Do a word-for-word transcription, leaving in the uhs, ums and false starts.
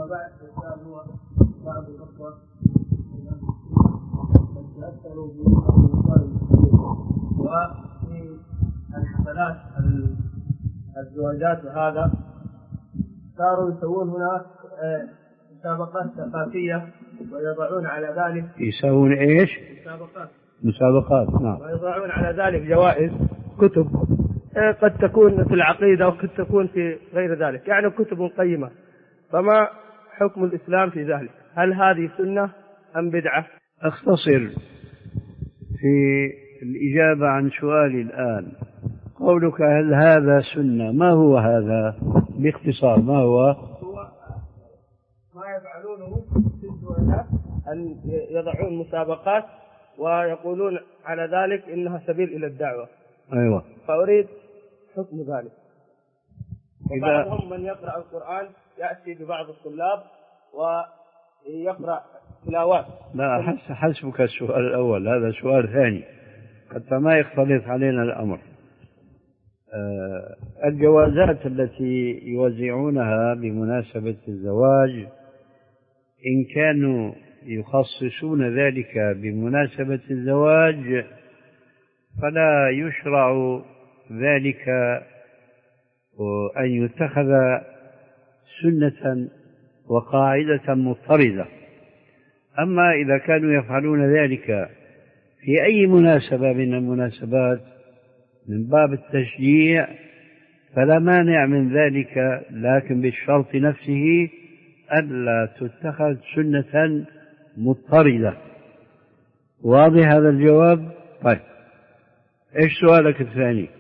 وبعد الإسلام هو بعض الأخوة تأثروا بالمصائب وفي الحفلات الزواجات وهذا صاروا يسوون هناك مسابقات ثقافية ويضعون على ذلك يسوون إيش؟ مسابقات مسابقات نعم، ويضعون على ذلك جوائز كتب قد تكون في العقيدة وقد تكون في غير ذلك، يعني كتب قيمة. فما حكم الإسلام في ذلك؟ هل هذه سنة أم بدعة؟ أختصر في الإجابة عن سؤالي الآن. قولك هل هذا سنة، ما هو هذا باختصار؟ ما هو؟ هو ما يفعلونه في الزواجات أن يضعون مسابقات ويقولون على ذلك إنها سبيل إلى الدعوة. أيوة. فأريد حكم ذلك. إذا وبعضهم من يقرأ القرآن يأتي ببعض الطلاب ويقرأ تلاوات. لا، حسبك السؤال الأول، هذا سؤال ثاني حتى ما يختلط علينا الأمر. أه الجوازات التي يوزعونها بمناسبة الزواج إن كانوا يخصصون ذلك بمناسبة الزواج فلا يشرع ذلك أن يتخذ سنة وقاعدة مضطردة. أما إذا كانوا يفعلون ذلك في أي مناسبة من المناسبات من باب التشجيع فلا مانع من ذلك، لكن بالشرط نفسه ألا تتخذ سنة مضطردة. واضح هذا الجواب؟ طيب، إيش سؤالك الثاني؟